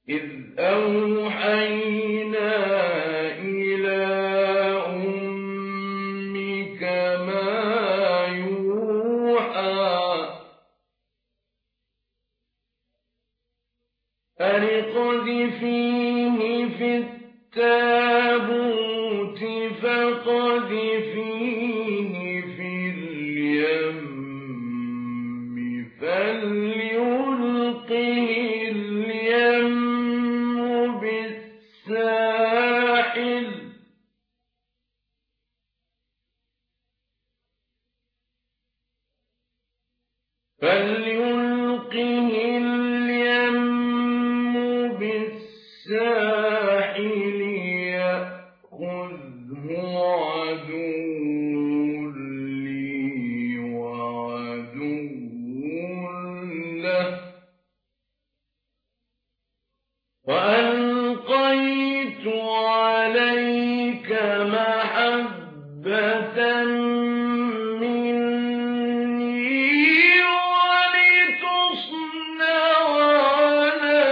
إذ أوحينا إلى أمك ما يوحى أن اقذفيه في التابوت فاقذفيه في اليم فليلقه اليم بالساحل يأخذه عدو لي وعدو له وألقيت عليك محبة مني ولتصنع على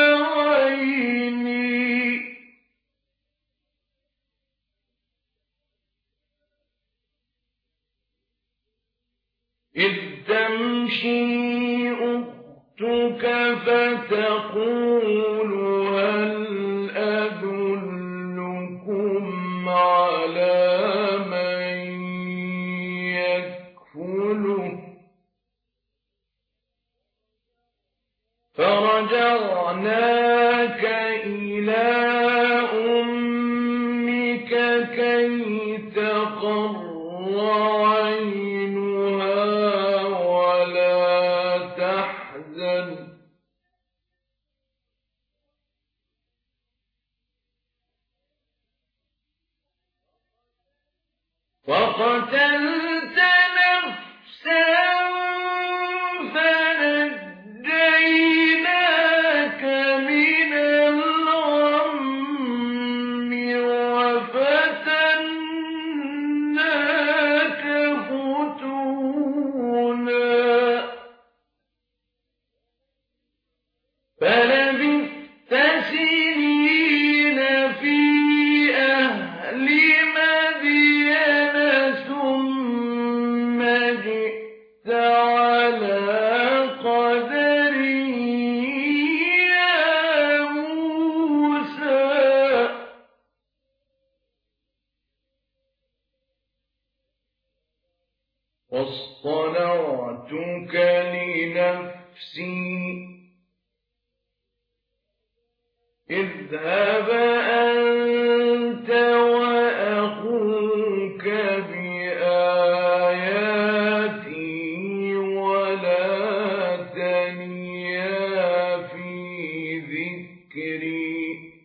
عيني إذ تمشي أختك فتقول هل أدلكم على من يكفله فرجعناك إلى أمك كي تقر عينها ولا تحزن وقتلت نفسا فنجيناك من الغم وفتناك فتونا فلبثت سنين في أهل مدين ثم جئت على قدر يا موسى واصطنعتك لنفسي اذهب أنت وأخوك بآياتي ولا تنيا في ذكري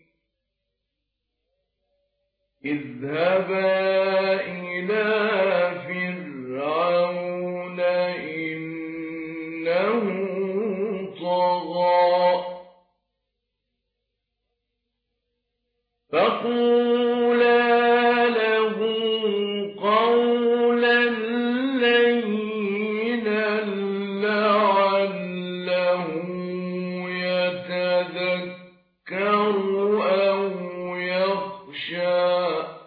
اذهبا إلى فرعون إنه طغى فقولا له قولا لينا لعله يتذكر أو يخشى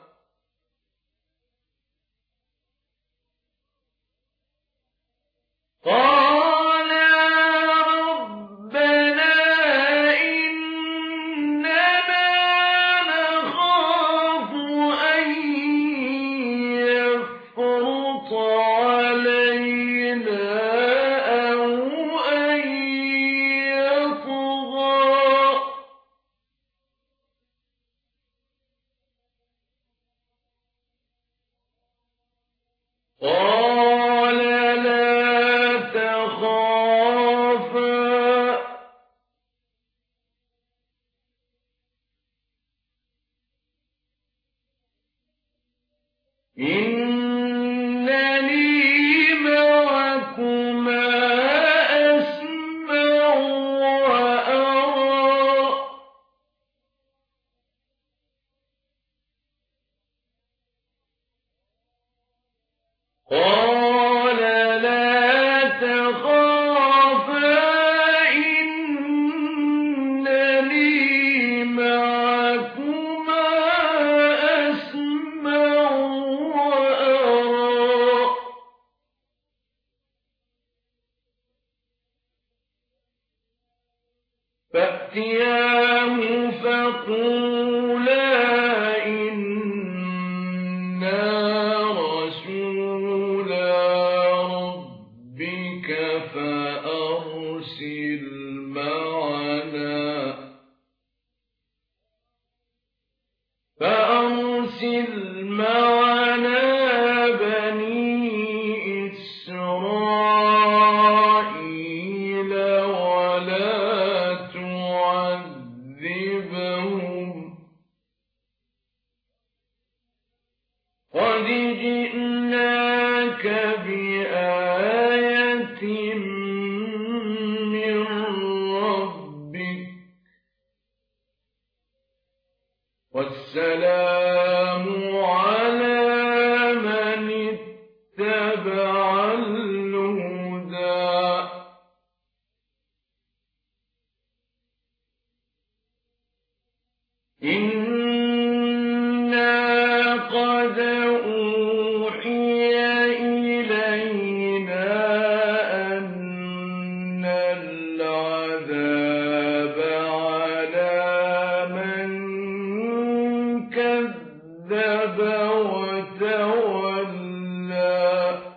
قال لا تخافا إنني معكما أسمع وأرى قال لا تخافا إنني فَأْتِيَاهُ فَقُولَا إِنَّا رَسُولَا رَبِّكَ فَأَرْسِلْ مَعَنَا بَنِي إِسْرَائِيلَ وَلَا تُعَذِّبْهُمْ ۖ قَدْ جِئْنَاكَ بِآيَةٍ مِّن رَّبِّكَ ۖ وَالسَّلَامُ عَلَىٰ مَنِ اتَّبَعَ الْهُدَىٰ إِنَّا قَدْ أُوحِيَ إِلَيْنَا أَنَّ الْعَذَابَ عَلَىٰ مَن كَذَّبَ وَتَوَلَّىٰ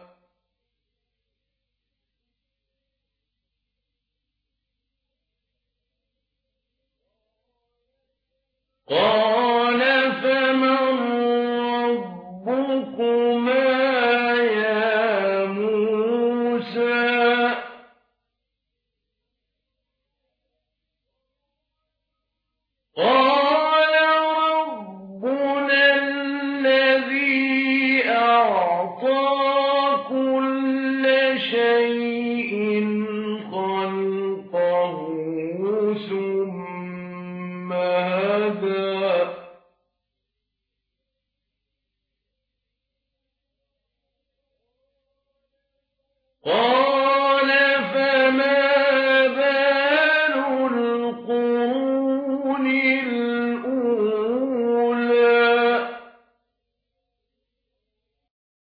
قَالَ فَمَن رَّبُّكُمَا يَا مُوسَىٰ قَالَ رَبُّنَا الَّذِي أَعْطَىٰ كُلَّ شَيْءٍ خَلْقَهُ ثُمَّ هَدَىٰ قَالَ